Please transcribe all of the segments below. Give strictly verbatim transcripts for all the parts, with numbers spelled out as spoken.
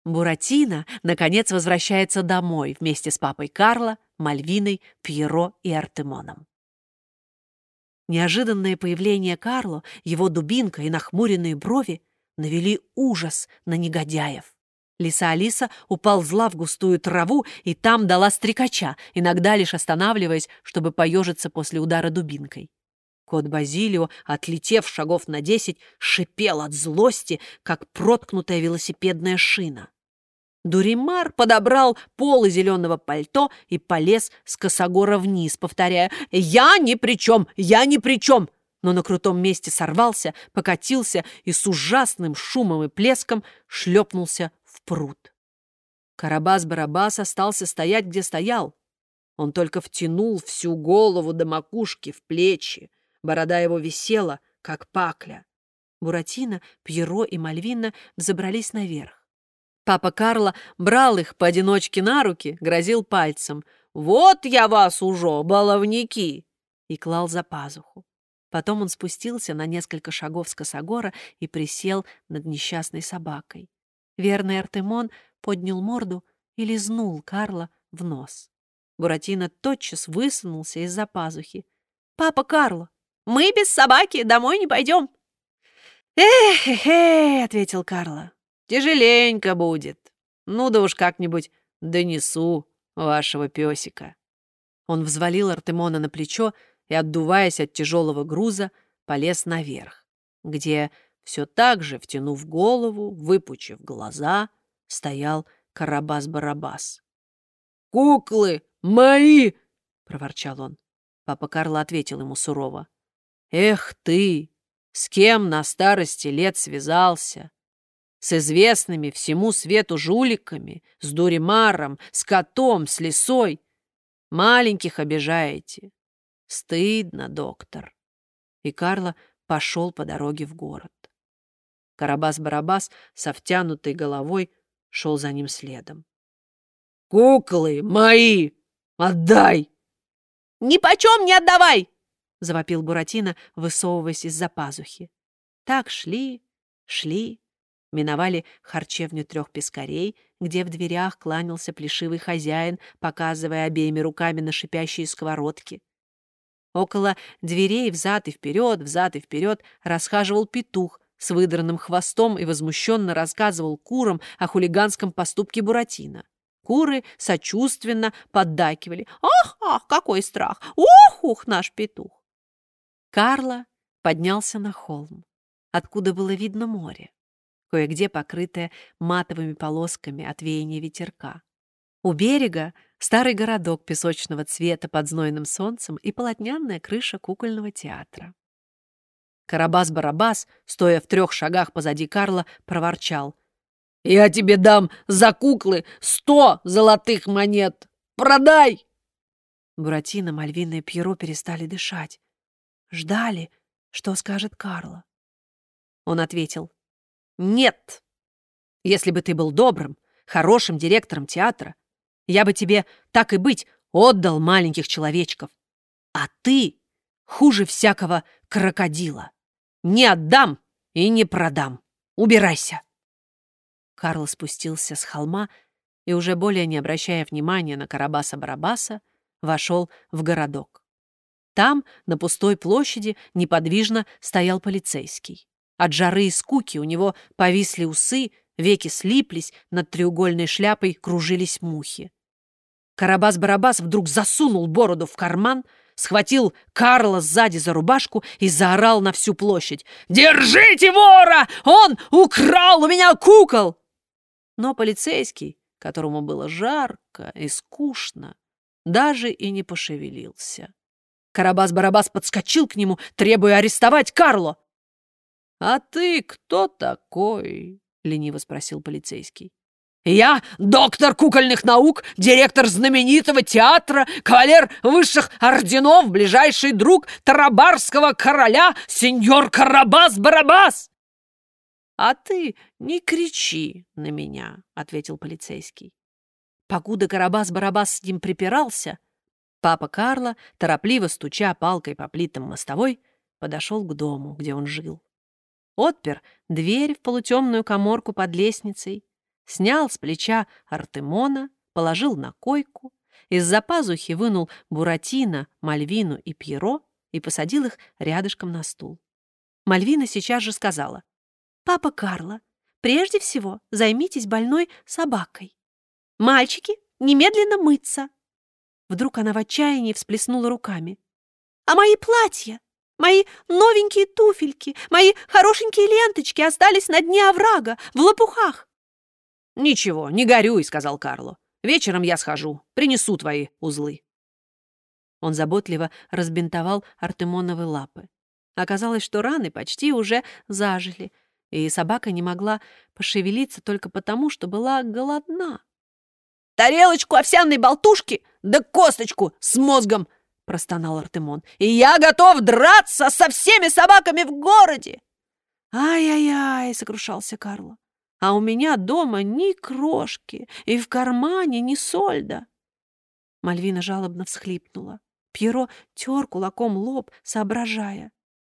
Буратино, наконец, возвращается домой вместе с папой Карло, Мальвиной, Пьеро и Артемоном. Неожиданное появление Карло, его дубинка и нахмуренные брови навели ужас на негодяев. Лиса Алиса уползла в густую траву и там дала стрекача, иногда лишь останавливаясь, чтобы поежиться после удара дубинкой. Кот Базилио, отлетев шагов на десять, шипел от злости, как проткнутая велосипедная шина. Дуримар подобрал полы зеленого пальто и полез с косогора вниз, повторяя «Я ни при чем! Я ни при чем!», но на крутом месте сорвался, покатился и с ужасным шумом и плеском шлепнулся в пруд. Карабас-Барабас остался стоять, где стоял. Он только втянул всю голову до макушки в плечи. Борода его висела, как пакля. Буратино, Пьеро и Мальвина взобрались наверх. Папа Карло брал их поодиночке на руки, грозил пальцем. «Вот я вас уже, баловники!» и клал за пазуху. Потом он спустился на несколько шагов с косогора и присел над несчастной собакой. Верный Артемон поднял морду и лизнул Карло в нос. Буратино тотчас высунулся из-за пазухи. «Папа Карло, мы без собаки домой не пойдем!» «Эх-эх-эх!» — ответил Карло. «Тяжеленько будет. Ну да уж как-нибудь донесу вашего песика». Он взвалил Артемона на плечо и, отдуваясь от тяжелого груза, полез наверх, где, все так же втянув голову, выпучив глаза, стоял Карабас-Барабас. «Куклы мои!» — проворчал он. Папа Карло ответил ему сурово. «Эх ты! С кем на старости лет связался? С известными всему свету жуликами, с Дуримаром, с котом, с лисой. Маленьких обижаете. Стыдно, доктор». И Карло пошел по дороге в город. Карабас-Барабас со втянутой головой шел за ним следом. «Куклы мои! Отдай!» «Нипочем не отдавай!» — завопил Буратино, высовываясь из-за пазухи. Так шли, шли. Миновали харчевню трех пескарей, где в дверях кланялся плешивый хозяин, показывая обеими руками на шипящие сковородки. Около дверей взад и вперед, взад и вперед расхаживал петух с выдранным хвостом и возмущенно рассказывал курам о хулиганском поступке Буратино. Куры сочувственно поддакивали. «Ах, ах, какой страх! Ух, ух, наш петух!» Карло поднялся на холм, откуда было видно море, кое-где покрытое матовыми полосками от веяния ветерка. У берега старый городок песочного цвета под знойным солнцем и полотняная крыша кукольного театра. Карабас-Барабас, стоя в трех шагах позади Карло, проворчал. «Я тебе дам за куклы сто золотых монет! Продай!» Буратино, Мальвина и Пьеро перестали дышать. Ждали, что скажет Карло. Он ответил. «Нет! Если бы ты был добрым, хорошим директором театра, я бы тебе, так и быть, отдал маленьких человечков. А ты хуже всякого крокодила. Не отдам и не продам. Убирайся!» Карло спустился с холма и, уже более не обращая внимания на Карабаса-Барабаса, вошел в городок. Там, на пустой площади, неподвижно стоял полицейский. От жары и скуки у него повисли усы, веки слиплись, над треугольной шляпой кружились мухи. Карабас-Барабас вдруг засунул бороду в карман, схватил Карло сзади за рубашку и заорал на всю площадь. «Держите вора! Он украл у меня кукол!» Но полицейский, которому было жарко и скучно, даже и не пошевелился. Карабас-Барабас подскочил к нему, требуя арестовать Карло. «А ты кто такой?» — лениво спросил полицейский. «Я доктор кукольных наук, директор знаменитого театра, кавалер высших орденов, ближайший друг тарабарского короля, сеньор Карабас-Барабас!» «А ты не кричи на меня», — ответил полицейский. Покуда Карабас-Барабас с ним припирался, папа Карло, торопливо стуча палкой по плитам мостовой, подошел к дому, где он жил. Отпер дверь в полутемную каморку под лестницей, снял с плеча Артемона, положил на койку, из-за пазухи вынул Буратино, Мальвину и Пьеро и посадил их рядышком на стул. Мальвина сейчас же сказала: «Папа Карло, прежде всего займитесь больной собакой. Мальчики, немедленно мыться!» Вдруг она в отчаянии всплеснула руками. «А мои платья, мои новенькие туфельки, мои хорошенькие ленточки остались на дне оврага, в лопухах!» «Ничего, не горюй», — сказал Карло. «Вечером я схожу, принесу твои узлы». Он заботливо разбинтовал Артемоновы лапы. Оказалось, что раны почти уже зажили, и собака не могла пошевелиться только потому, что была голодна. «Тарелочку овсяной болтушки, да косточку с мозгом!» — простонал Артемон. «И я готов драться со всеми собаками в городе!» «Ай-яй-яй!» — сокрушался Карло. «А у меня дома ни крошки, и в кармане ни сольда!» Мальвина жалобно всхлипнула. Пьеро тер кулаком лоб, соображая.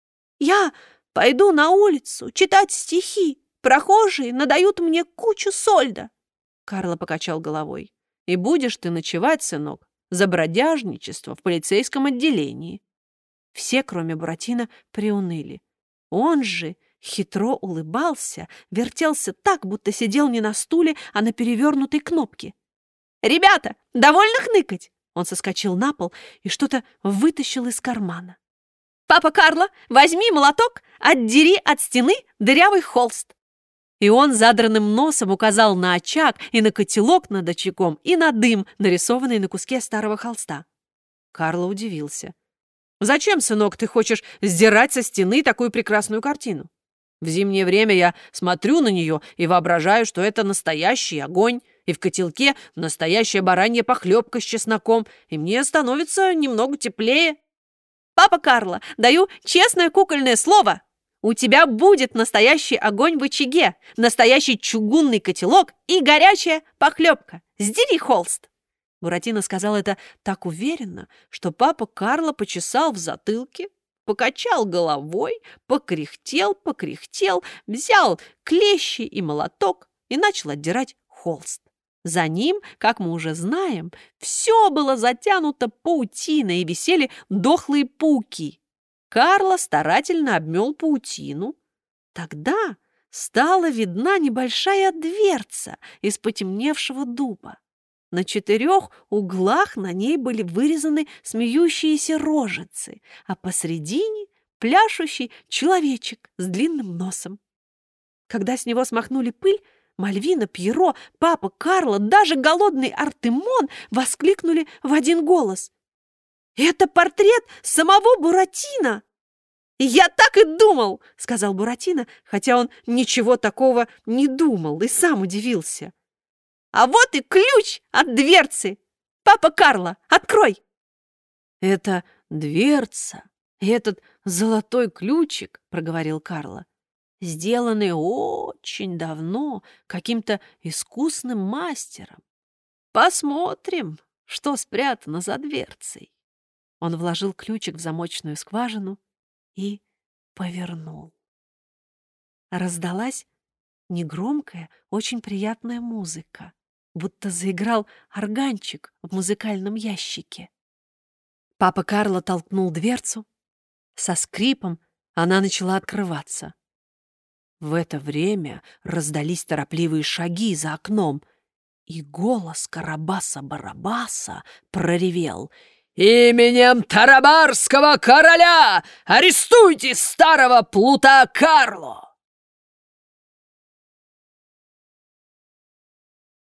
«Я пойду на улицу читать стихи. Прохожие надают мне кучу сольда!» Карло покачал головой. «И будешь ты ночевать, сынок, за бродяжничество в полицейском отделении». Все, кроме Буратино, приуныли. Он же хитро улыбался, вертелся так, будто сидел не на стуле, а на перевернутой кнопке. «Ребята, довольно хныкать!» Он соскочил на пол и что-то вытащил из кармана. «Папа Карло, возьми молоток, отдери от стены дырявый холст!» И он задранным носом указал на очаг и на котелок над очагом, и на дым, нарисованный на куске старого холста. Карло удивился. «Зачем, сынок, ты хочешь сдирать со стены такую прекрасную картину? В зимнее время я смотрю на нее и воображаю, что это настоящий огонь, и в котелке настоящая баранья похлебка с чесноком, и мне становится немного теплее. Папа Карло, даю честное кукольное слово. У тебя будет настоящий огонь в очаге, настоящий чугунный котелок и горячая похлебка. Сдери холст!» Буратино сказал это так уверенно, что папа Карло почесал в затылке, покачал головой, покряхтел, покряхтел, взял клещи и молоток и начал отдирать холст. За ним, как мы уже знаем, все было затянуто паутиной и висели дохлые пауки. Карло старательно обмел паутину. Тогда стала видна небольшая дверца из потемневшего дуба. На четырех углах на ней были вырезаны смеющиеся рожицы, а посредине пляшущий человечек с длинным носом. Когда с него смахнули пыль, Мальвина, Пьеро, папа Карло, даже голодный Артемон воскликнули в один голос: «Это портрет самого Буратино!» «Я так и думал!» — сказал Буратино, хотя он ничего такого не думал и сам удивился. «А вот и ключ от дверцы! Папа Карло, открой!» «Это дверца, этот золотой ключик, — проговорил Карло, — сделаны очень давно каким-то искусным мастером. Посмотрим, что спрятано за дверцей». Он вложил ключик в замочную скважину и повернул. Раздалась негромкая, очень приятная музыка, будто заиграл органчик в музыкальном ящике. Папа Карло толкнул дверцу. Со скрипом она начала открываться. В это время раздались торопливые шаги за окном, и голос Карабаса-Барабаса проревел: «Именем Тарабарского короля арестуйте старого плута Карло!»